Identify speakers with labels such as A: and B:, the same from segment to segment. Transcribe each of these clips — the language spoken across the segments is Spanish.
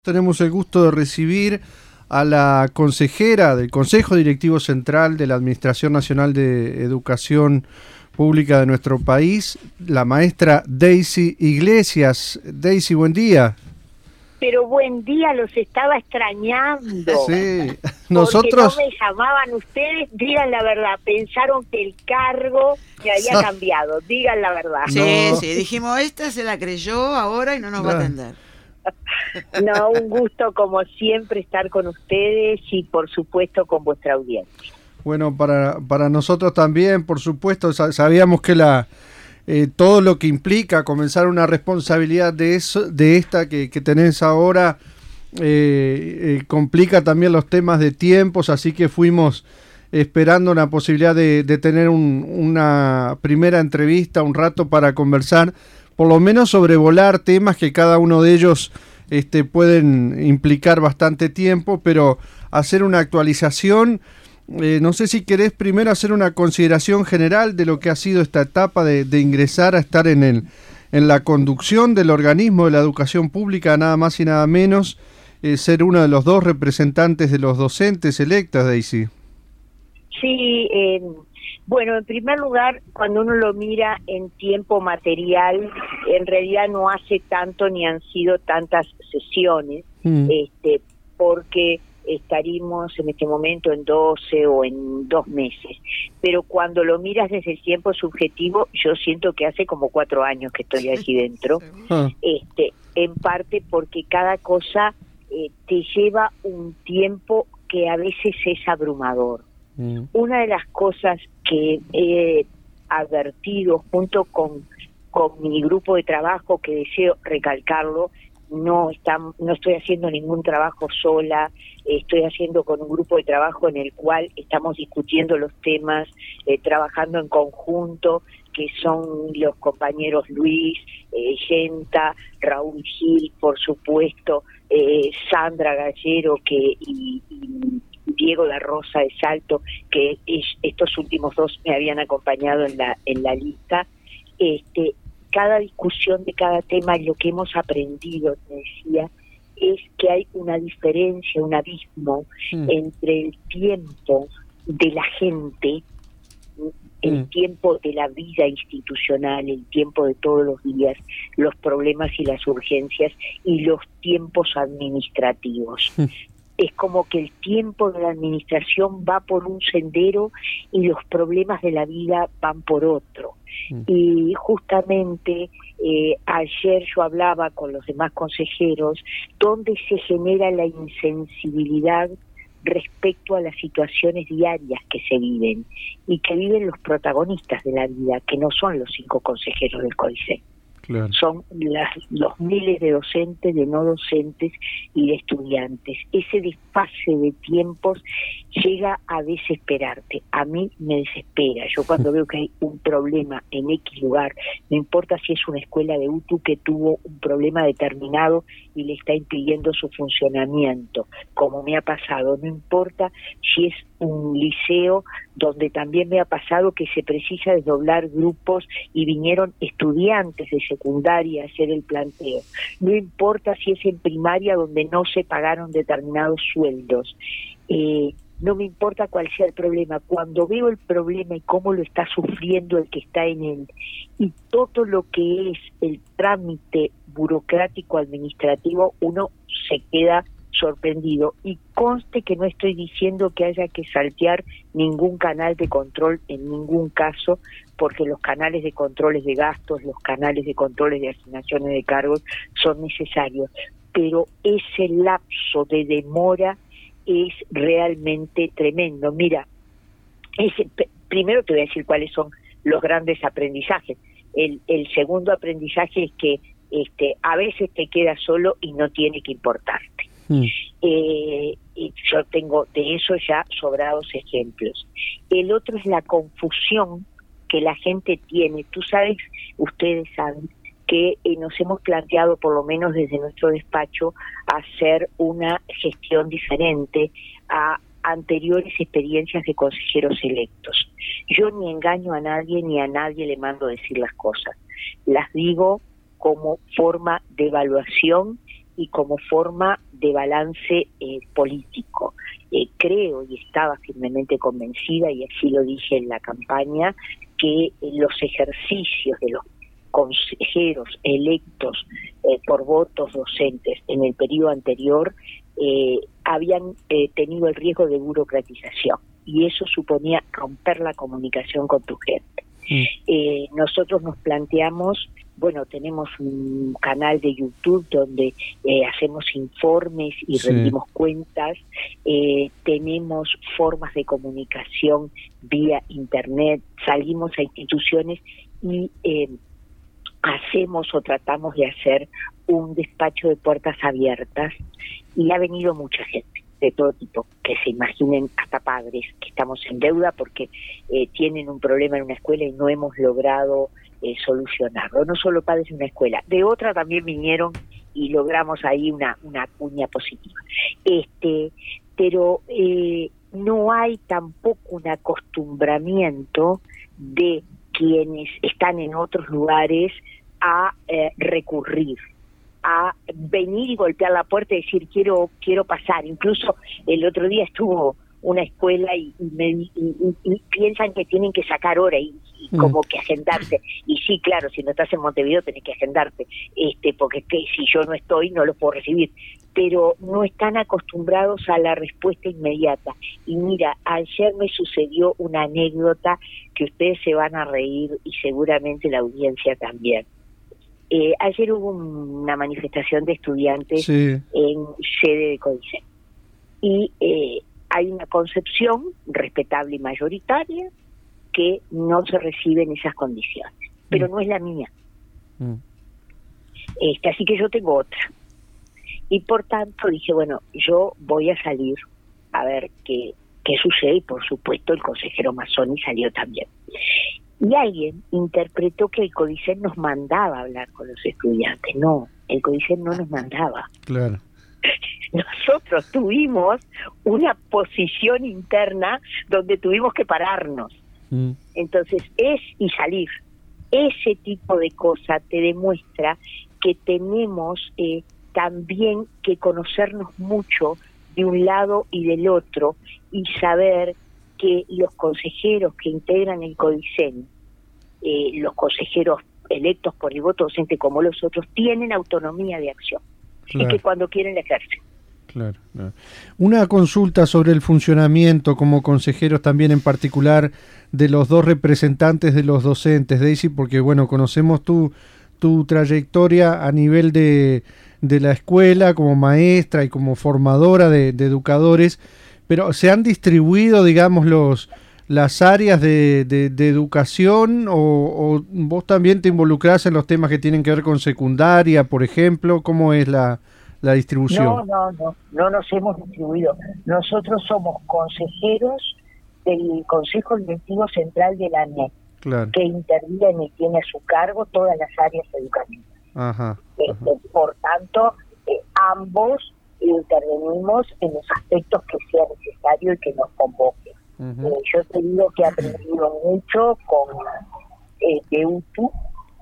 A: Tenemos el gusto de recibir a la consejera del Consejo Directivo Central de la Administración Nacional de Educación Pública de nuestro país, la maestra Daisy Iglesias. Daisy, buen día.
B: Pero buen día, los estaba extrañando.
A: Sí,
B: nosotros... Porque no me llamaban ustedes, digan la verdad, pensaron que el cargo me había cambiado, digan la verdad.
C: Sí, dijimos, esta se la creyó ahora y no nos va a atender.
B: No, un gusto como siempre estar con ustedes y por supuesto con vuestra audiencia.
A: Bueno, para nosotros también, por supuesto, sabíamos que todo lo que implica comenzar una responsabilidad de esta que tenés ahora complica también los temas de tiempos, así que fuimos esperando una posibilidad de tener una primera entrevista, un rato para conversar, por lo menos sobrevolar temas que cada uno de ellos pueden implicar bastante tiempo, pero hacer una actualización. No sé si querés primero hacer una consideración general de lo que ha sido esta etapa de ingresar a estar en la conducción del organismo de la educación pública, nada más y nada menos, ser uno de los dos representantes de los docentes electas, Daisy.
B: Sí, bueno, en primer lugar, cuando uno lo mira en tiempo material, en realidad no hace tanto ni han sido tantas sesiones, porque estaríamos en este momento en 12 o en 2 meses. Pero cuando lo miras desde el tiempo subjetivo, yo siento que hace como 4 años que estoy aquí dentro, en parte porque cada cosa te lleva un tiempo que a veces es abrumador. Una de las cosas que he advertido junto con mi grupo de trabajo, que deseo recalcarlo, no estoy haciendo ningún trabajo sola, estoy haciendo con un grupo de trabajo en el cual estamos discutiendo los temas, trabajando en conjunto, que son los compañeros Luis, Yenta, Raúl Gil, por supuesto, Sandra Gallero y Diego La Rosa de Salto, que estos últimos 2 me habían acompañado en la lista. Cada discusión de cada tema, lo que hemos aprendido, te decía, es que hay una diferencia, un abismo entre el tiempo de la gente, el tiempo de la vida institucional, el tiempo de todos los días, los problemas y las urgencias, y los tiempos administrativos. Es como que el tiempo de la administración va por un sendero y los problemas de la vida van por otro. Y justamente ayer yo hablaba con los demás consejeros donde se genera la insensibilidad respecto a las situaciones diarias que se viven y que viven los protagonistas de la vida, que no son los 5 consejeros del CODICEN. Claro. Son los miles de docentes, de no docentes y de estudiantes. Ese desfase de tiempos llega a desesperarte. A mí me desespera. Yo cuando veo que hay un problema en X lugar, no importa si es una escuela de UTU que tuvo un problema determinado y le está impidiendo su funcionamiento, como me ha pasado, no importa si es un liceo donde también me ha pasado que se precisa desdoblar grupos y vinieron estudiantes de secundaria a hacer el planteo. No importa si es en primaria donde no se pagaron determinados sueldos. No me importa cuál sea el problema. Cuando veo el problema y cómo lo está sufriendo el que está en él, y todo lo que es el trámite burocrático administrativo, uno se queda sorprendido. Y conste que no estoy diciendo que haya que saltear ningún canal de control en ningún caso, porque los canales de controles de gastos, los canales de controles de asignaciones de cargos son necesarios, pero ese lapso de demora es realmente tremendo. Mira, primero te voy a decir cuáles son los grandes aprendizajes. El segundo aprendizaje es que a veces te quedas solo y no tiene que importarte. Y yo tengo de eso ya sobrados ejemplos. El otro es la confusión que la gente tiene. Ustedes saben que nos hemos planteado, por lo menos desde nuestro despacho, hacer una gestión diferente a anteriores experiencias de consejeros electos. Yo ni engaño a nadie ni a nadie le mando a decir las cosas. Las digo como forma de evaluación y como forma de balance político. Creo y estaba firmemente convencida, y así lo dije en la campaña, que los ejercicios de los consejeros electos por votos docentes en el periodo anterior habían tenido el riesgo de burocratización, y eso suponía romper la comunicación con tu gente. Nosotros nos planteamos, bueno, tenemos un canal de YouTube donde hacemos informes y rendimos cuentas, tenemos formas de comunicación vía internet, salimos a instituciones y hacemos o tratamos de hacer un despacho de puertas abiertas, y ha venido mucha gente de todo tipo, que se imaginen, hasta padres que estamos en deuda porque tienen un problema en una escuela y no hemos logrado solucionarlo. No solo padres en una escuela, de otra también vinieron y logramos ahí una cuña positiva. Pero no hay tampoco un acostumbramiento de quienes están en otros lugares a recurrir, a venir y golpear la puerta y decir quiero pasar. Incluso el otro día estuvo una escuela y piensan que tienen que sacar hora y como que agendarse, y sí, claro, si no estás en Montevideo tenés que agendarte, porque es que si yo no estoy no lo puedo recibir, pero no están acostumbrados a la respuesta inmediata. Y mira, ayer me sucedió una anécdota que ustedes se van a reír y seguramente la audiencia también. Ayer hubo una manifestación de estudiantes en sede de CODICEN, y hay una concepción respetable y mayoritaria que no se recibe en esas condiciones, pero no es la mía. Así que yo tengo otra, y por tanto dije, bueno, yo voy a salir a ver qué sucede, y por supuesto el consejero Mazzoni salió también. Y alguien interpretó que el CODICEN nos mandaba a hablar con los estudiantes. No, el CODICEN no nos mandaba.
A: Claro.
B: Nosotros tuvimos una posición interna donde tuvimos que pararnos. Entonces, y salir. Ese tipo de cosa te demuestra que tenemos también que conocernos mucho de un lado y del otro, y saber que los consejeros que integran el CODICEN, los consejeros electos por el voto docente como los otros, tienen autonomía de acción, y que cuando quieren la ejercen.
A: Claro. Una consulta sobre el funcionamiento como consejeros también, en particular de los dos representantes de los docentes, Daisy, porque bueno, conocemos tu trayectoria a nivel de la escuela como maestra y como formadora de educadores, pero ¿se han distribuido, digamos, las áreas de educación, o vos también te involucrás en los temas que tienen que ver con secundaria, por ejemplo? ¿Cómo es la distribución?
B: No nos hemos distribuido. Nosotros somos consejeros del Consejo Directivo Central de la ANEP, que interviene y tiene a su cargo todas las áreas educativas. Por tanto, ambos intervenimos en los aspectos que sea necesario y que nos convoquen. Yo te digo que he aprendido mucho con de UTU,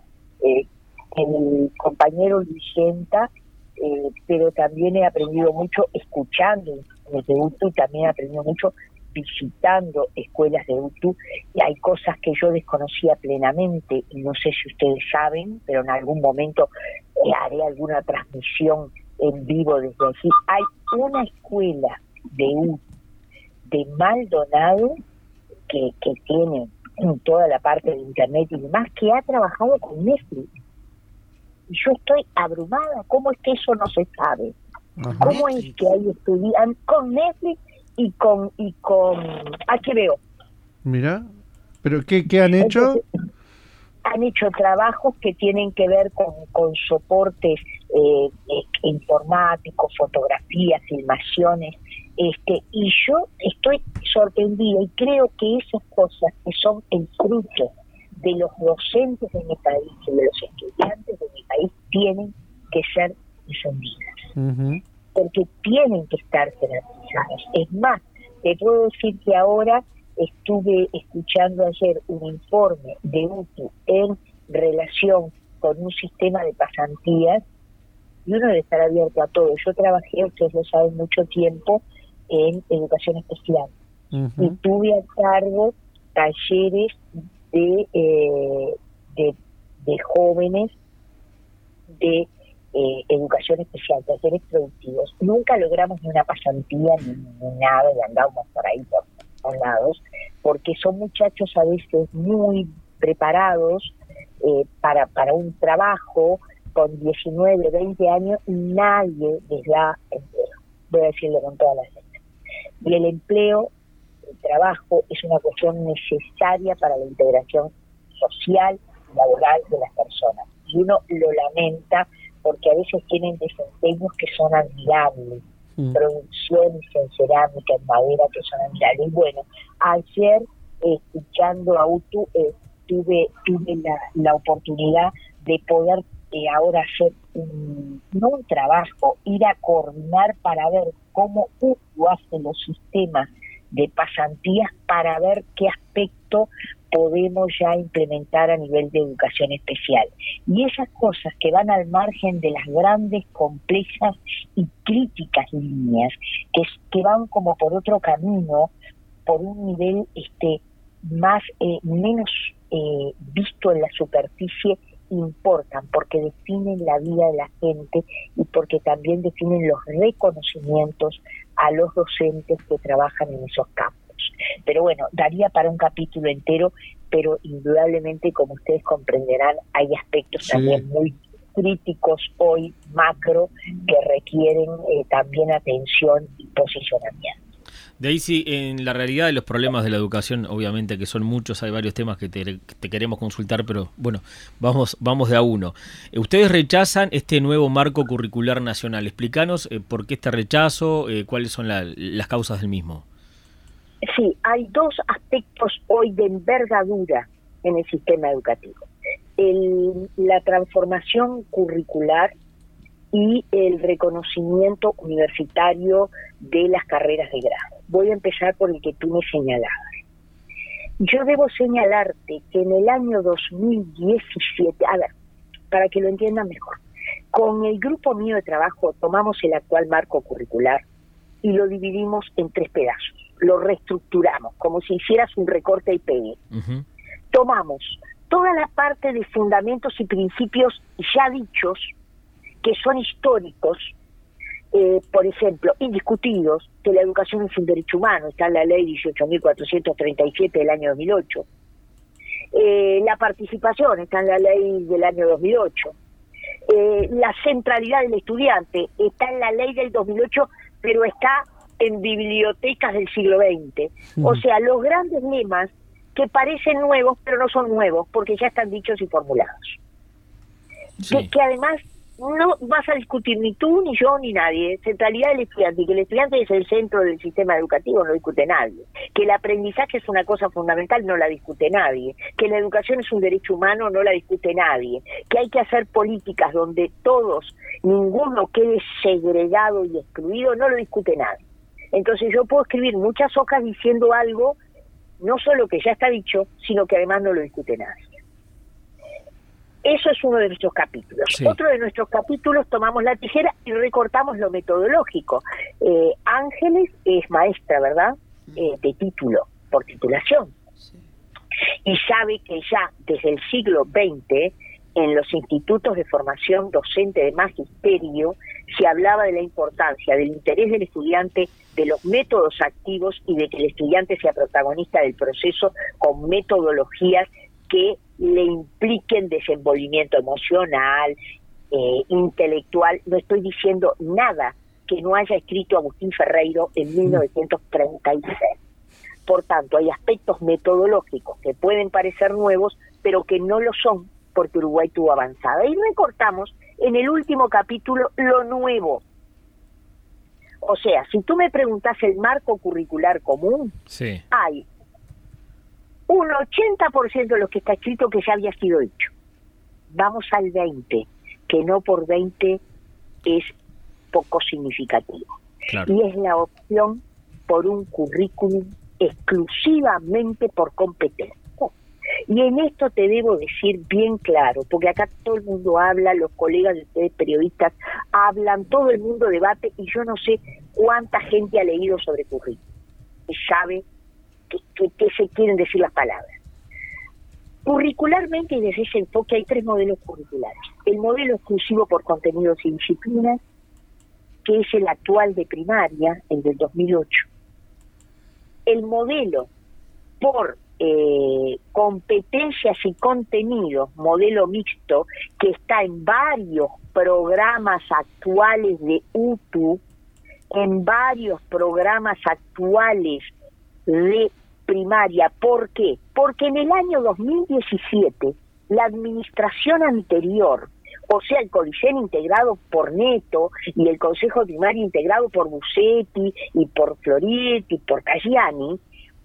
B: el compañero Vicenta, pero también he aprendido mucho escuchando de UTU, y también he aprendido mucho visitando escuelas de UTU, y hay cosas que yo desconocía plenamente, y no sé si ustedes saben, pero en algún momento haré alguna transmisión en vivo desde aquí. Hay una escuela de UTU de Maldonado que tiene toda la parte de internet y demás, que ha trabajado con Netflix. Y yo estoy abrumada. ¿Cómo es que eso no se sabe? ¿Cómo es que hay estudiantes con Netflix y con HBO?
A: Mira, ¿pero qué han hecho?
B: Entonces, han hecho trabajos que tienen que ver con soportes informáticos, fotografías, filmaciones, y yo estoy sorprendida, y creo que esas cosas que son el fruto de los docentes de mi país y de los estudiantes de mi país tienen que ser difundidas, porque tienen que estar jerarquizadas. Es más, te puedo decir que ahora estuve escuchando ayer un informe de UTU en relación con un sistema de pasantías, y uno debe estar abierto a todo. Yo trabajé, ustedes lo saben, mucho tiempo en educación especial, y tuve a cargo talleres de jóvenes de educación especial, talleres productivos. Nunca logramos ni una pasantía ni nada, y andábamos por ahí por todos lados, porque son muchachos a veces muy preparados para un trabajo con 19, 20 años, y nadie les da empleo. Voy a decirlo con todas las letras. Y el empleo, el trabajo, es una cuestión necesaria para la integración social y laboral de las personas. Y uno lo lamenta porque a veces tienen desempeños que son admirables, producciones en cerámica, en madera, que son admirables. Y bueno, ayer, escuchando a UTU, tuve la oportunidad de poder ahora hacer no un trabajo, ir a coordinar para ver cómo UTU hace los sistemas de pasantías, para ver qué aspecto podemos ya implementar a nivel de educación especial. Y esas cosas que van al margen de las grandes, complejas y críticas líneas, que van como por otro camino, por un nivel menos visto en la superficie, importan, porque definen la vida de la gente y porque también definen los reconocimientos a los docentes que trabajan en esos campos. Pero bueno, daría para un capítulo entero, pero indudablemente, como ustedes comprenderán, hay aspectos también muy críticos hoy, macro, que requieren también atención y posicionamiento.
D: Daisy, en la realidad de los problemas de la educación, obviamente que son muchos, hay varios temas que te queremos consultar, pero bueno, vamos de a uno. Ustedes rechazan este nuevo marco curricular nacional. Explícanos por qué este rechazo, cuáles son las causas del mismo.
B: Sí, hay dos aspectos hoy de envergadura en el sistema educativo. La transformación curricular y el reconocimiento universitario de las carreras de grado. Voy a empezar por el que tú me señalabas. Yo debo señalarte que en el año 2017, a ver, para que lo entiendan mejor, con el grupo mío de trabajo tomamos el actual marco curricular y lo dividimos en 3 pedazos. Lo reestructuramos, como si hicieras un recorte y pegue. Tomamos toda la parte de fundamentos y principios ya dichos, que son históricos, por ejemplo, indiscutidos, que la educación es un derecho humano, está en la ley 18.437 del año 2008. La participación está en la ley del año 2008. La centralidad del estudiante está en la ley del 2008, pero está en bibliotecas del siglo XX. O sea, los grandes lemas que parecen nuevos, pero no son nuevos, porque ya están dichos y formulados. Que además no vas a discutir ni tú, ni yo, ni nadie. Centralidad del estudiante, y que el estudiante es el centro del sistema educativo, no discute nadie. Que el aprendizaje es una cosa fundamental, no la discute nadie. Que la educación es un derecho humano, no la discute nadie. Que hay que hacer políticas donde todos, ninguno quede segregado y excluido, no lo discute nadie. Entonces yo puedo escribir muchas hojas diciendo algo, no solo que ya está dicho, sino que además no lo discute nadie. Eso es uno de nuestros capítulos. Sí. Otro de nuestros capítulos, tomamos la tijera y recortamos lo metodológico. Ángeles es maestra, ¿verdad? De título, por titulación. Sí. Y sabe que ya desde el siglo XX, en los institutos de formación docente de magisterio, se hablaba de la importancia del interés del estudiante, de los métodos activos y de que el estudiante sea protagonista del proceso con metodologías que le impliquen desenvolvimiento emocional, intelectual. No estoy diciendo nada que no haya escrito Agustín Ferreiro en 1936. Por tanto, hay aspectos metodológicos que pueden parecer nuevos, pero que no lo son, porque Uruguay tuvo avanzada. Y recortamos en el último capítulo lo nuevo. O sea, si tú me preguntas el marco curricular común, sí, hay un 80% de lo que está escrito que ya había sido dicho. Vamos al 20%, que no por 20 es poco significativo. Claro. Y es la opción por un currículum exclusivamente por competencia. Y en esto te debo decir bien claro, porque acá todo el mundo habla, los colegas de ustedes periodistas hablan, todo el mundo debate, y yo no sé cuánta gente ha leído sobre currículum y sabe qué se quieren decir las palabras. Curricularmente, y desde ese enfoque, hay 3 modelos curriculares. El modelo exclusivo por contenidos y disciplinas, que es el actual de primaria, el del 2008. El modelo por competencias y contenidos, modelo mixto, que está en varios programas actuales de UTU, en varios programas actuales de primaria. ¿Por qué? Porque en el año 2017, la administración anterior, o sea, el CODICEN integrado por Neto y el Consejo de Primaria integrado por Busetti y por Florietti y por Caggiani,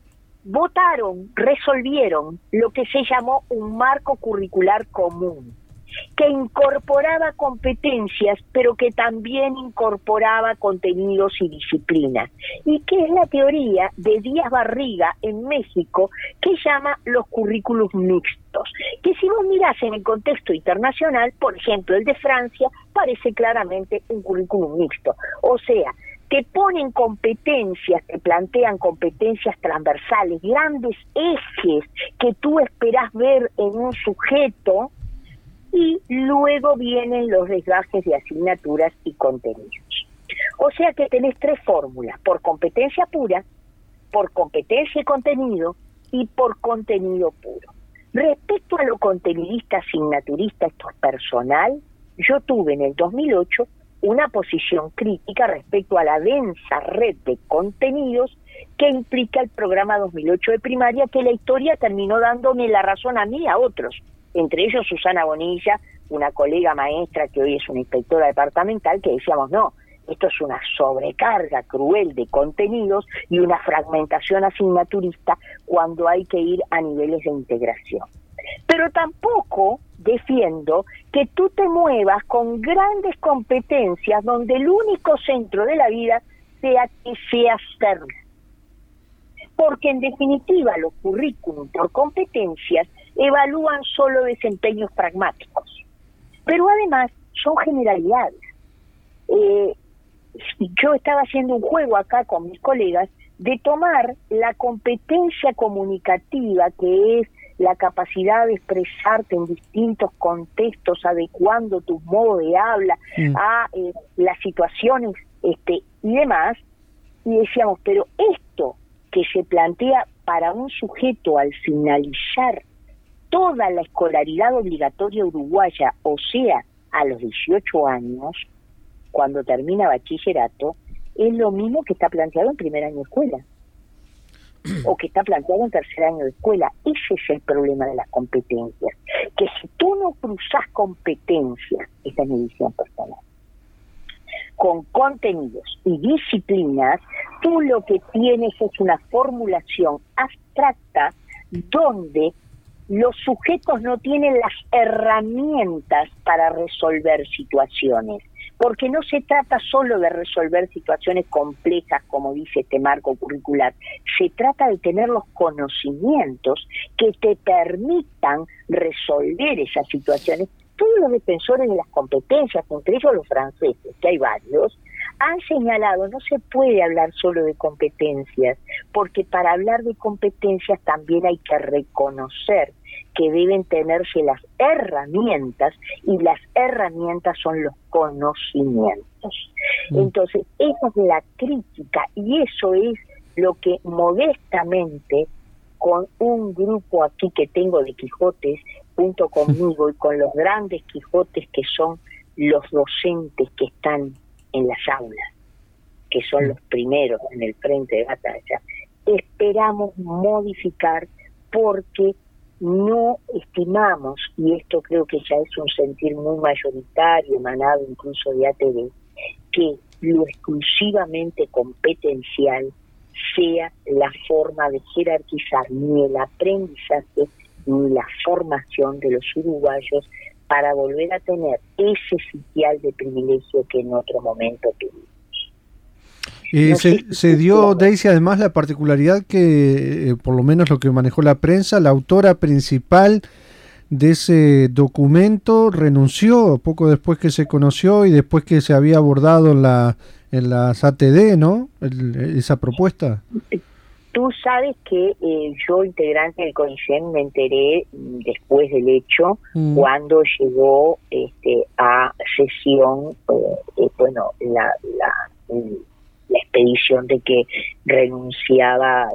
B: resolvieron lo que se llamó un marco curricular común, que incorporaba competencias, pero que también incorporaba contenidos y disciplinas, y que es la teoría de Díaz Barriga en México, que llama los currículos mixtos, que si vos mirás en el contexto internacional, por ejemplo, el de Francia, parece claramente un currículum mixto, o sea, te ponen competencias, te plantean competencias transversales, grandes ejes que tú esperás ver en un sujeto, y luego vienen los desgajes de asignaturas y contenidos. O sea que tenés 3 fórmulas: por competencia pura, por competencia y contenido, y por contenido puro. Respecto a lo contenidista, asignaturista, esto es personal, yo tuve en el 2008 una posición crítica respecto a la densa red de contenidos que implica el programa 2008 de primaria, que la historia terminó dándome la razón a mí y a otros, entre ellos Susana Bonilla, una colega maestra que hoy es una inspectora departamental, que decíamos, no, esto es una sobrecarga cruel de contenidos y una fragmentación asignaturista cuando hay que ir a niveles de integración. Pero tampoco defiendo que tú te muevas con grandes competencias donde el único centro de la vida sea que seas ser. Porque en definitiva los currículum por competencias evalúan solo desempeños pragmáticos, pero además son generalidades. Yo estaba haciendo un juego acá con mis colegas de tomar la competencia comunicativa, que es la capacidad de expresarte en distintos contextos, adecuando tu modo de habla a las situaciones y demás, y decíamos, pero esto que se plantea para un sujeto al finalizar toda la escolaridad obligatoria uruguaya, o sea, a los 18 años, cuando termina bachillerato, es lo mismo que está planteado en primer año de escuela, o que está planteado en tercer año de escuela. Ese es el problema de las competencias, que si tú no cruzás competencias, esta es mi visión personal, con contenidos y disciplinas, tú lo que tienes es una formulación abstracta donde los sujetos no tienen las herramientas para resolver situaciones, porque no se trata solo de resolver situaciones complejas, como dice este marco curricular, se trata de tener los conocimientos que te permitan resolver esas situaciones. Todos los defensores de las competencias, entre ellos los franceses, que hay varios, han señalado, no se puede hablar solo de competencias, porque para hablar de competencias también hay que reconocer que deben tenerse las herramientas, y las herramientas son los conocimientos. Entonces, esa es la crítica, y eso es lo que modestamente, con un grupo aquí que tengo de Quijotes, junto conmigo y con los grandes Quijotes que son los docentes que están en las aulas, que son los primeros en el frente de batalla, esperamos modificar, porque no estimamos, y esto creo que ya es un sentir muy mayoritario, emanado incluso de ATV, que lo exclusivamente competencial sea la forma de jerarquizar ni el aprendizaje ni la formación de los uruguayos para volver a tener ese sitial de privilegio que en otro momento tuvimos. No sé si
A: Se dio, Daisy, además la particularidad que, por lo menos lo que manejó la prensa, la autora principal de ese documento renunció poco después que se conoció y después que se había abordado en las ATD, ¿no? Esa propuesta.
B: Tú sabes que yo, integrante del CONICET, me enteré después del hecho, cuando llegó a sesión, la expedición de que renunciaba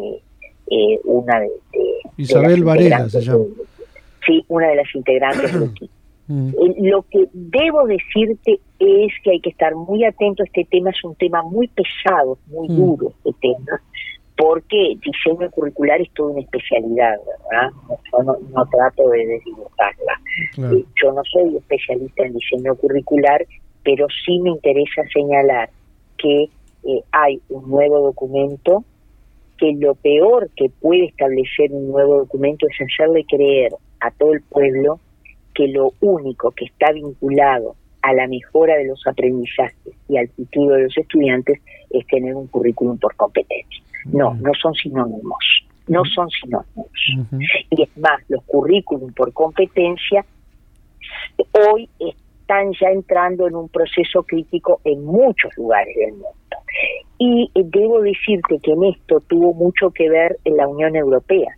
B: una de
A: Isabel Varela se llama.
B: Sí, una de las integrantes del equipo. Lo que debo decirte es que hay que estar muy atento a este tema. Es un tema muy pesado, muy duro este tema, porque diseño curricular es toda una especialidad, ¿verdad? Yo no trato de desdibujarla. Claro. Yo no soy especialista en diseño curricular, pero sí me interesa señalar que hay un nuevo documento, que lo peor que puede establecer un nuevo documento es hacerle creer a todo el pueblo que lo único que está vinculado a la mejora de los aprendizajes y al futuro de los estudiantes es tener un currículum por competencia. No son sinónimos, no son sinónimos. Y es más, los currículum por competencia hoy están ya entrando en un proceso crítico en muchos lugares del mundo. Y debo decirte que en esto tuvo mucho que ver en la Unión Europea,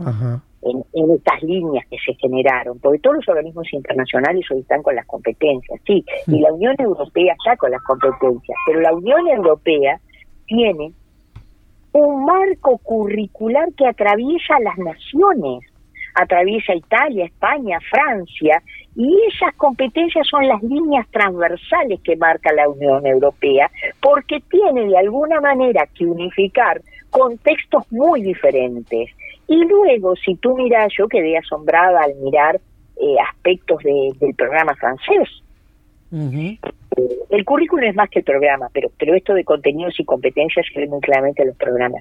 B: en estas líneas que se generaron, porque todos los organismos internacionales hoy están con las competencias, sí, y la Unión Europea está con las competencias, pero la Unión Europea tiene un marco curricular que atraviesa las naciones, atraviesa Italia, España, Francia, y esas competencias son las líneas transversales que marca la Unión Europea, porque tiene de alguna manera que unificar contextos muy diferentes. Y luego, si tú miras, yo quedé asombrada al mirar aspectos del programa francés. El currículum es más que el programa, pero esto de contenidos y competencias se ve muy claramente en los programas.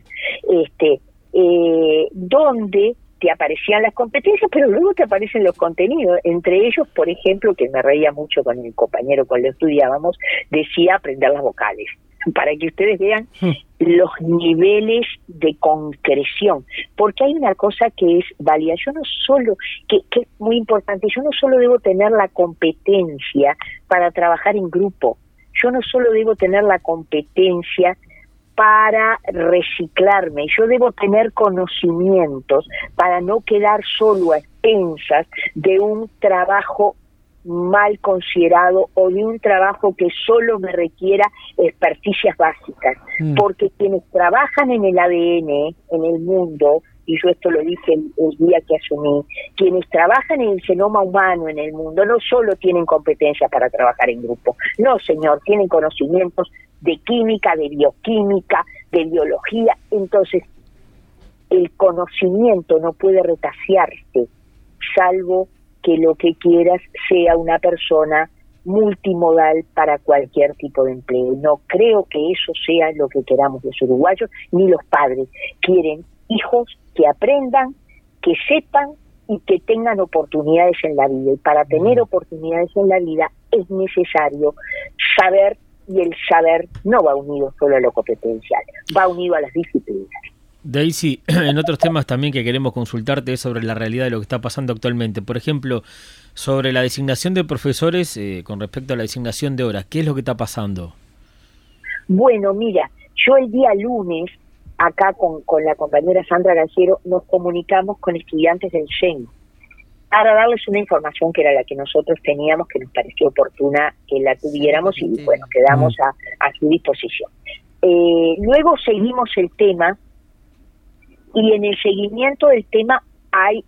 B: Donde te aparecían las competencias, pero luego te aparecen los contenidos. Entre ellos, por ejemplo, que me reía mucho con el compañero cuando estudiábamos, decía aprender las vocales, para que ustedes vean los niveles de concreción. Porque hay una cosa que es válida. Yo no solo, que es muy importante, yo no solo debo tener la competencia para trabajar en grupo, yo no solo debo tener la competencia para reciclarme, yo debo tener conocimientos para no quedar solo a expensas de un trabajo mal considerado o de un trabajo que solo me requiera experticias básicas, porque quienes trabajan en el ADN, en el mundo, y yo esto lo dije el día que asumí, quienes trabajan en el genoma humano en el mundo no solo tienen competencia para trabajar en grupo, no señor, tienen conocimientos de química, de bioquímica, de biología. Entonces el conocimiento no puede retasearse, salvo que lo que quieras sea una persona multimodal para cualquier tipo de empleo. No creo que eso sea lo que queramos los uruguayos, ni los padres. Quieren hijos que aprendan, que sepan y que tengan oportunidades en la vida. Y para tener oportunidades en la vida es necesario saber, y el saber no va unido solo a lo competencial, va unido a las disciplinas.
D: Daisy, en otros temas también que queremos consultarte es sobre la realidad de lo que está pasando actualmente. Por ejemplo, sobre la designación de profesores con respecto a la designación de horas. ¿Qué es lo que está pasando?
B: Bueno, mira, yo el día lunes, acá con la compañera Sandra Ganciero, nos comunicamos con estudiantes del CEN para darles una información que era la que nosotros teníamos, que nos pareció oportuna que la tuviéramos, y bueno, quedamos a su disposición. Luego seguimos el tema, y en el seguimiento del tema hay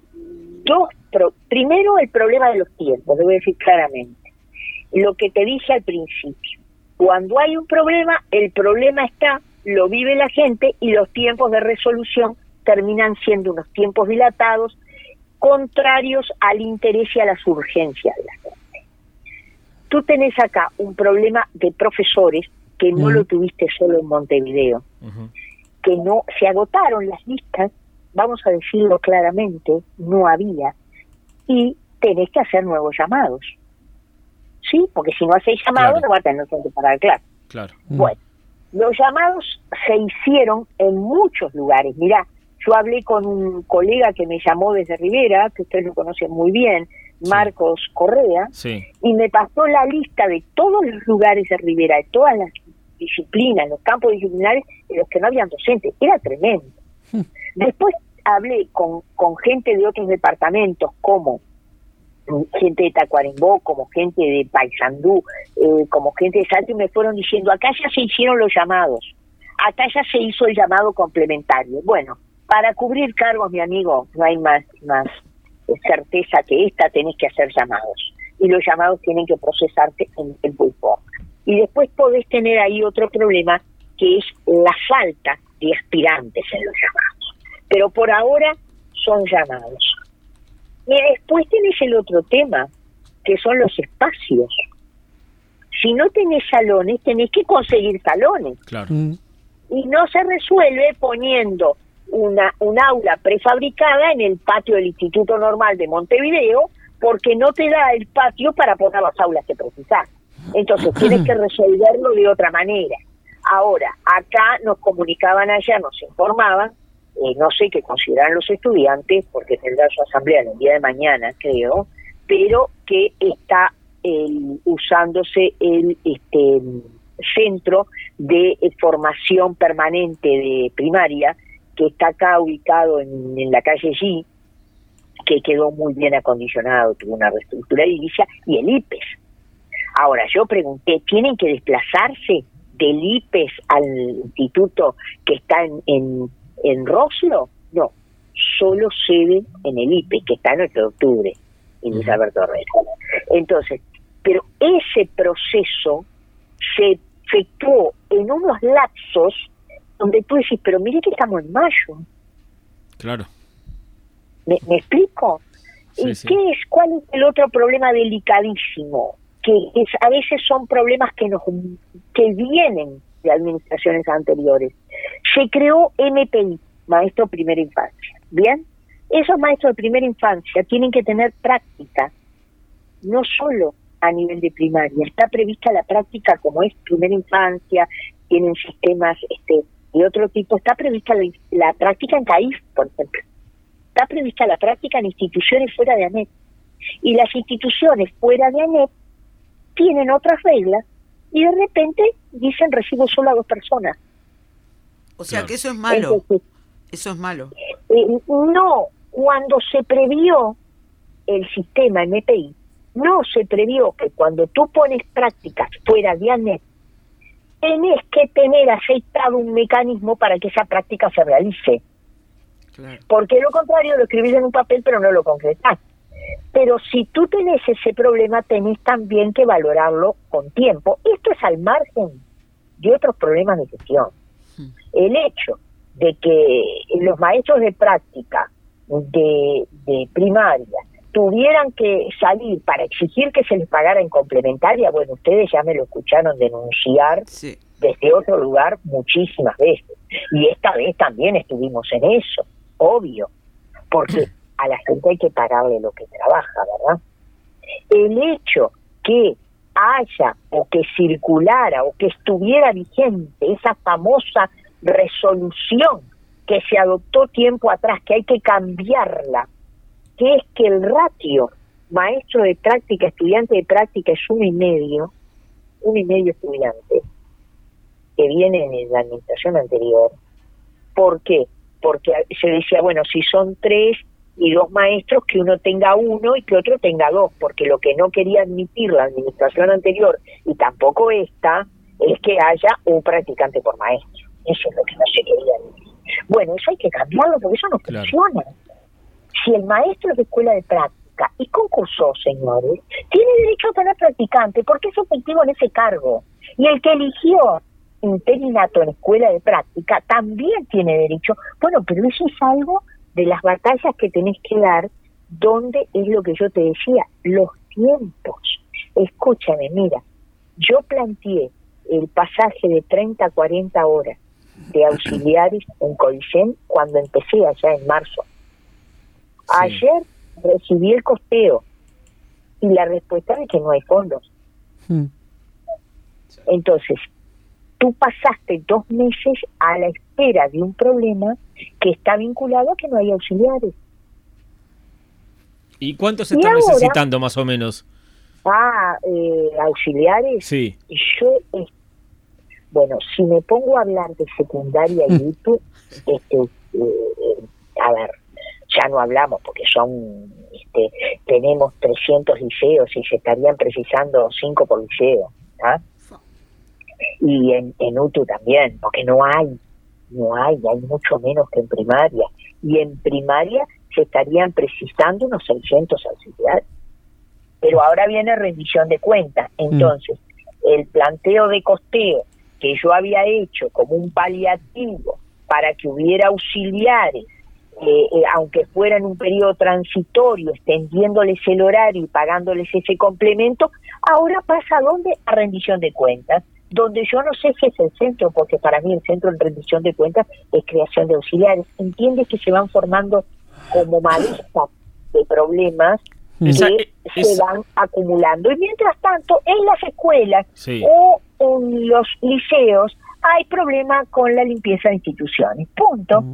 B: primero el problema de los tiempos, lo voy a decir claramente. Lo que te dije al principio, cuando hay un problema, el problema está, lo vive la gente, y los tiempos de resolución terminan siendo unos tiempos dilatados, contrarios al interés y a las urgencias de la gente. Tú tenés acá un problema de profesores que no lo tuviste solo en Montevideo, que no se agotaron las listas, vamos a decirlo claramente, no había, y tenés que hacer nuevos llamados, ¿sí? Porque si no hacéis llamados no va a tener que parar clase.
D: Claro.
B: Bueno, Los llamados se hicieron en muchos lugares. Mirá, yo hablé con un colega que me llamó desde Rivera, que ustedes lo conocen muy bien, Marcos Correa, y me pasó la lista de todos los lugares de Rivera, de todas las disciplinas, los campos disciplinares en los que no habían docentes. Era tremendo. Después hablé con gente de otros departamentos, como gente de Tacuarembó, como gente de Paysandú, como gente de Salta, y me fueron diciendo, acá ya se hicieron los llamados, acá ya se hizo el llamado complementario. Bueno, para cubrir cargos, mi amigo, no hay más certeza que esta, tenés que hacer llamados, y los llamados tienen que procesarse en tiempo y forma. Y después podés tener ahí otro problema, que es la falta de aspirantes en los llamados, pero por ahora son llamados. Y después tenés el otro tema, que son los espacios. Si no tenés salones, tenés que conseguir salones.
D: Claro.
B: Y no se resuelve poniendo un aula prefabricada en el patio del Instituto Normal de Montevideo, porque no te da el patio para poner las aulas que precisás. Entonces tienes que resolverlo de otra manera. Ahora, acá nos comunicaban ayer, nos informaban, no sé qué consideran los estudiantes, porque tendrá su asamblea el día de mañana, creo, pero que está usándose el centro de formación permanente de primaria, que está acá ubicado en la calle G, que quedó muy bien acondicionado, tuvo una reestructura edilicia, y el IPES. Ahora, yo pregunté, ¿tienen que desplazarse del IPES al instituto que está en Roslo? No, solo sede en el IPES, que está en 8 de octubre, en Luis Alberto Herrera. Entonces, pero ese proceso se efectuó en unos lapsos donde tú decís, pero mire que estamos en mayo.
D: Claro.
B: ¿Me explico?
D: Sí,
B: ¿Y
D: sí.
B: cuál es el otro problema delicadísimo? Que a veces son problemas que vienen de administraciones anteriores. Se creó MPI, Maestro Primera Infancia. ¿Bien? Esos maestros de primera infancia tienen que tener práctica, no solo a nivel de primaria. Está prevista la práctica como es primera infancia, tienen sistemas de otro tipo. Está prevista la práctica en CAIF, por ejemplo. Está prevista la práctica en instituciones fuera de ANEP. Y las instituciones fuera de ANEP tienen otras reglas y de repente dicen recibo solo a 2 personas.
C: O sea
D: Claro.
C: que eso es malo.
B: Entonces,
C: Eso es malo.
B: no, cuando se previó el sistema MPI, no se previó que cuando tú pones prácticas fuera de ANEP, tenés que tener aceitado un mecanismo para que esa práctica se realice.
C: Claro.
B: Porque lo contrario lo escribís en un papel pero no lo concretás. Pero si tú tenés ese problema, tenés también que valorarlo con tiempo. Esto es al margen de otros problemas de gestión. El hecho de que los maestros de práctica de primaria tuvieran que salir para exigir que se les pagara en complementaria, bueno, ustedes ya me lo escucharon denunciar
C: Sí.
B: desde otro lugar muchísimas veces. Y esta vez también estuvimos en eso, obvio, porque a la gente hay que pagarle lo que trabaja, ¿verdad? El hecho que haya o que circulara o que estuviera vigente esa famosa resolución que se adoptó tiempo atrás, que hay que cambiarla, que es que el ratio maestro de práctica, estudiante de práctica es 1,5 estudiantes que vienen en la administración anterior. ¿Por qué? Porque se decía, bueno, si son 3 y 2 maestros, que uno tenga 1 y que otro tenga 2, porque lo que no quería admitir la administración anterior, y tampoco esta, es que haya un practicante por maestro. Eso es lo que no se quería admitir. Bueno, eso hay que cambiarlo, porque eso no funciona. Si el maestro de escuela de práctica y concursó, señores, tiene derecho a tener practicante, porque es efectivo en ese cargo. Y el que eligió interinato en escuela de práctica también tiene derecho. Bueno, pero eso es algo de las batallas que tenés que dar, donde es lo que yo te decía, los tiempos. Escúchame, mira, yo planteé el pasaje de 30 a 40 horas de auxiliares en Colisen cuando empecé allá en marzo.
D: Sí.
B: Ayer recibí el costeo y la respuesta es que no hay fondos. Entonces, tú pasaste 2 meses a la espera de un problema que está vinculado a que no hay auxiliares.
D: ¿Y cuánto se está necesitando más o menos?
B: Auxiliares.
D: Sí.
B: Bueno, si me pongo a hablar de secundaria y UTU, a ver, ya no hablamos porque tenemos 300 liceos y se estarían precisando 5 por liceo, ¿ah? Y en UTU también, porque no hay mucho menos que en primaria, y en primaria se estarían precisando unos 600 auxiliares. Pero ahora viene rendición de cuentas, entonces el planteo de costeo que yo había hecho como un paliativo para que hubiera auxiliares, aunque fuera en un periodo transitorio, extendiéndoles el horario y pagándoles ese complemento, ahora pasa ¿a dónde? A rendición de cuentas, donde yo no sé si es el centro, porque para mí el centro en rendición de cuentas es creación de auxiliares. Entiendes que se van formando como malezas de problemas que se van acumulando. Y mientras tanto, en las escuelas o en los liceos hay problema con la limpieza de instituciones. Punto.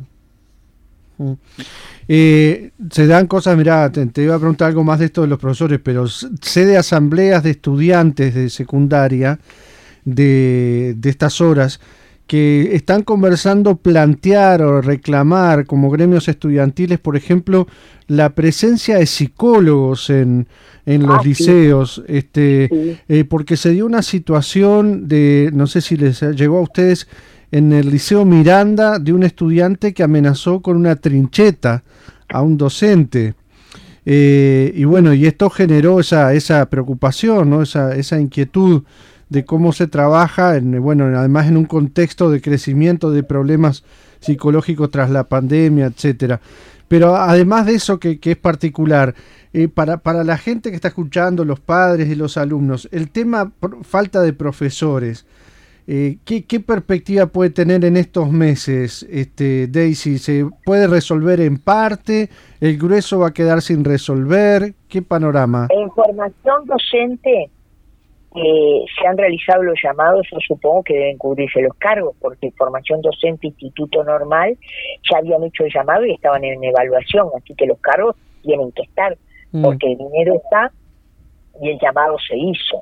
A: Se dan cosas, mirá, te iba a preguntar algo más de esto de los profesores, pero sé de asambleas de estudiantes de secundaria de estas horas que están conversando plantear o reclamar como gremios estudiantiles, por ejemplo, la presencia de psicólogos en los liceos, porque se dio una situación de, no sé si les llegó a ustedes, en el Liceo Miranda, de un estudiante que amenazó con una trincheta a un docente. Y bueno, y esto generó esa preocupación, ¿no? Esa inquietud de cómo se trabaja, además en un contexto de crecimiento de problemas psicológicos tras la pandemia, etcétera. Pero además de eso que es particular, para la gente que está escuchando, los padres y los alumnos, el tema falta de profesores, ¿qué perspectiva puede tener en estos meses, Daisy? ¿Se puede resolver en parte? ¿El grueso va a quedar sin resolver? ¿Qué panorama?
B: En formación docente se han realizado los llamados, yo supongo que deben cubrirse los cargos, porque formación docente, instituto normal, ya habían hecho el llamado y estaban en evaluación, así que los cargos tienen que estar, porque el dinero está y el llamado se hizo.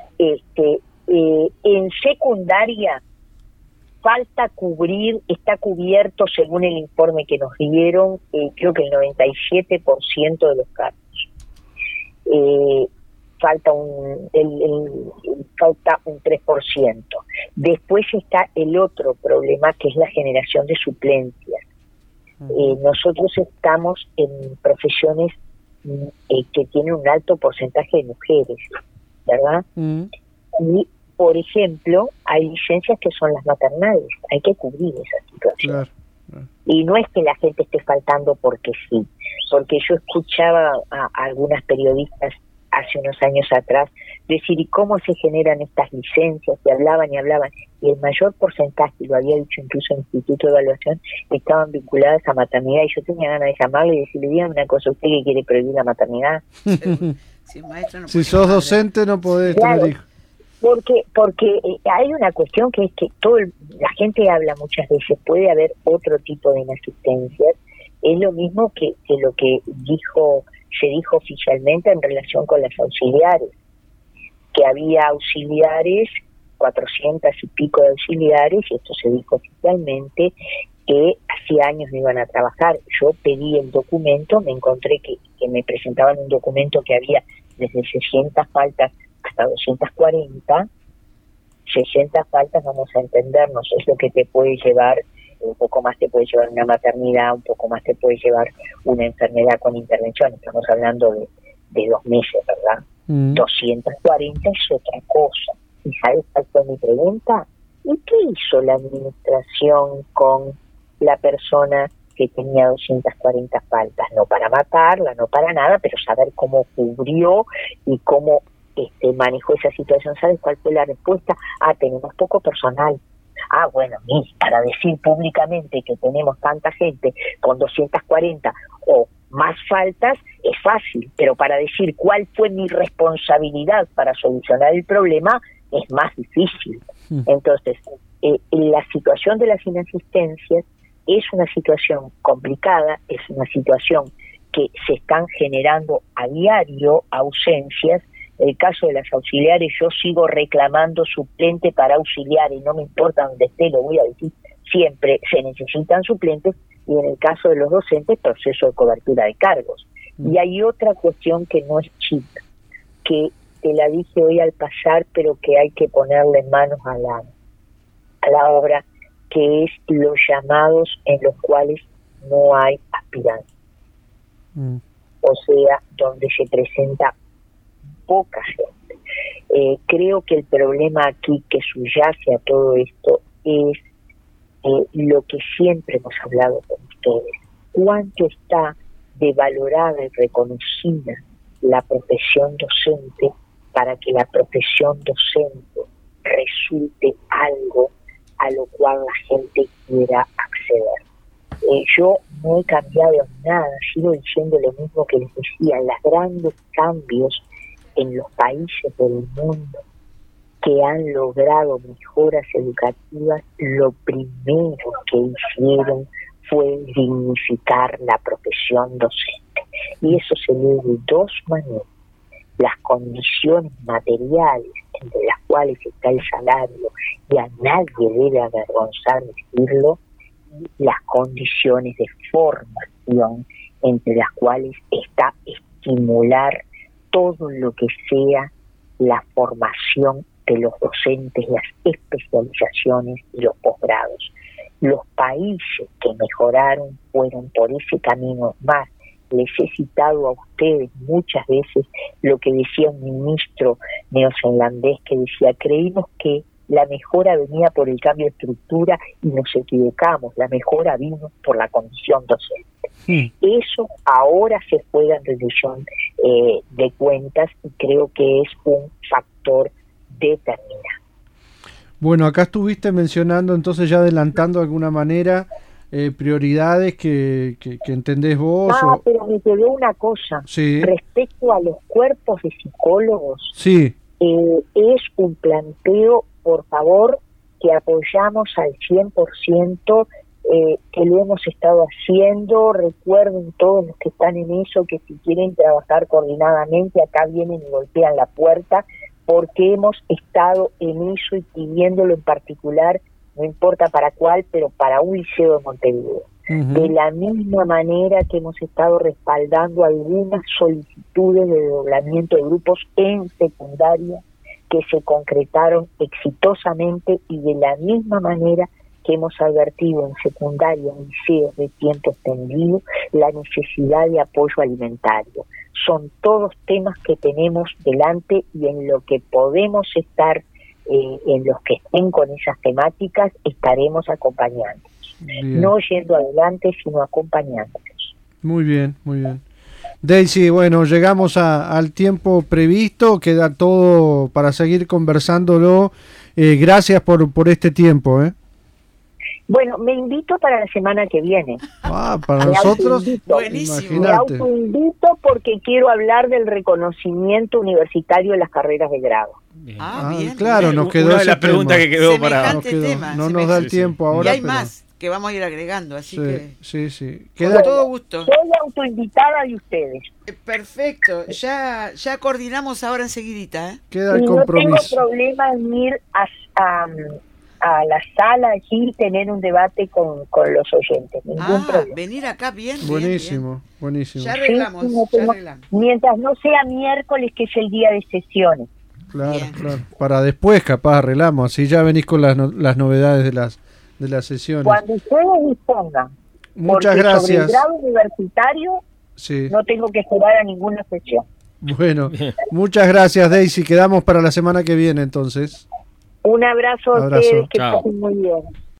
B: En secundaria falta cubrir, está cubierto según el informe que nos dieron, creo que el 97% de los cargos. Falta un 3%. Después está el otro problema, que es la generación de suplencias. Nosotros estamos en profesiones que tienen un alto porcentaje de mujeres, ¿verdad? Y, por ejemplo, hay licencias que son las maternales, hay que cubrir esa situación. Claro. Y no es que la gente esté faltando porque sí, porque yo escuchaba a algunas periodistas hace unos años atrás decir, ¿y cómo se generan estas licencias? Y hablaban, y el mayor porcentaje, y lo había dicho incluso en el Instituto de Evaluación, estaban vinculadas a maternidad, y yo tenía ganas de llamarle y decirle, dígame una cosa, ¿usted que quiere prohibir la maternidad?
A: Si sos docente no podés tener hijos.
B: Porque hay una cuestión que es que la gente habla muchas veces, puede haber otro tipo de inasistencias, es lo mismo que lo que se dijo oficialmente en relación con las auxiliares, que había auxiliares, 400 y pico de auxiliares, y esto se dijo oficialmente, que hacía años no iban a trabajar. Yo pedí el documento, me encontré que me presentaban un documento que había desde 600 faltas hasta 240, 60 faltas, vamos a entendernos, es lo que te puede llevar, un poco más te puede llevar una maternidad, un poco más te puede llevar una enfermedad con intervención, estamos hablando de 2 meses, ¿verdad? 240 es otra cosa. ¿Y sabes cuál fue mi pregunta? ¿Y qué hizo la administración con la persona que tenía 240 faltas? No para matarla, no para nada, pero saber cómo cubrió y cómo manejó esa situación. ¿Sabes cuál fue la respuesta? Tenemos poco personal. Bueno, para decir públicamente que tenemos tanta gente con 240 o más faltas es fácil, pero para decir cuál fue mi responsabilidad para solucionar el problema es más difícil. Entonces, la situación de las inasistencias es una situación complicada, es una situación que se están generando a diario ausencias. En el caso de las auxiliares, yo sigo reclamando suplente para auxiliares, no me importa dónde esté, lo voy a decir siempre, se necesitan suplentes, y en el caso de los docentes, proceso de cobertura de cargos. Y hay otra cuestión que no es chica, que te la dije hoy al pasar, pero que hay que ponerle manos a la obra, que es los llamados en los cuales no hay aspirantes. O sea, donde se presenta poca gente. Creo que el problema aquí que subyace a todo esto es lo que siempre hemos hablado con ustedes. ¿Cuánto está devalorada y reconocida la profesión docente para que la profesión docente resulte algo a lo cual la gente quiera acceder? Yo no he cambiado nada, sigo diciendo lo mismo que les decía. Los grandes cambios en los países del mundo que han logrado mejoras educativas, lo primero que hicieron fue dignificar la profesión docente. Y eso se ve de dos maneras: las condiciones materiales, entre las cuales está el salario, y a nadie debe avergonzar decirlo, y las condiciones de formación, entre las cuales está estimular todo lo que sea la formación de los docentes, las especializaciones y los posgrados. Los países que mejoraron fueron por ese camino. Más, les he citado a ustedes muchas veces lo que decía un ministro neozelandés, que decía: creímos que la mejora venía por el cambio de estructura y nos equivocamos, la mejora vino por la condición docente. Eso ahora se juega en rendición de cuentas, y creo que es un factor determinante.
A: Bueno, acá estuviste mencionando, entonces ya adelantando de alguna manera, prioridades que entendés vos.
B: Pero me quedó una cosa.
A: Sí.
B: Respecto a los cuerpos de psicólogos,
A: sí.
B: Es un planteo, por favor, que apoyamos al 100%, que lo hemos estado haciendo. Recuerden todos los que están en eso, que si quieren trabajar coordinadamente, acá vienen y golpean la puerta, porque hemos estado en eso y pidiéndolo en particular, no importa para cuál, pero para un liceo de Montevideo. De la misma manera que hemos estado respaldando algunas solicitudes de desdoblamiento de grupos en secundaria que se concretaron exitosamente, y de la misma manera que hemos advertido en secundaria, en liceos de tiempo extendido, la necesidad de apoyo alimentario. Son todos temas que tenemos delante, y en lo que podemos estar, en los que estén con esas temáticas, estaremos acompañando.
A: Bien.
B: No yendo adelante, sino acompañándolos.
A: Muy bien, muy bien. Daisy, bueno, llegamos al tiempo previsto, queda todo para seguir conversándolo. Gracias por este tiempo.
B: Bueno, me invito para la semana que viene.
A: Para nosotros,
C: buenísimo.
B: Me autoinvito porque quiero hablar del reconocimiento universitario de las carreras de grado.
D: Bien.
C: Bien.
A: Claro, nos quedó
D: una de
A: ese
D: las preguntas
A: tema.
D: que quedó para...
A: No nos da el tiempo ahora.
C: Y hay
A: pero...
C: más que vamos a ir agregando, así que...
A: Sí.
C: Con todo gusto.
B: Soy autoinvitada de ustedes.
C: Perfecto, ya coordinamos ahora enseguidita, ¿eh?
A: Queda el
B: y
A: compromiso.
B: No tengo problema en ir a la sala allí y tener un debate con los oyentes. Ningún problema.
C: Venir acá bien.
A: Buenísimo.
C: Ya arreglamos,
B: Sí, mientras no sea miércoles, que es el día de sesiones.
A: Claro. Para después capaz arreglamos, así ya venís con las novedades de las sesiones.
B: Cuando ustedes dispongan.
A: Muchas
B: porque
A: gracias.
B: Sobre el grado universitario no tengo que esperar a ninguna sesión.
A: Bueno, muchas gracias, Daisy. Quedamos para la semana que viene entonces.
B: Un abrazo a ustedes, que
D: Chao.
B: pasen muy bien.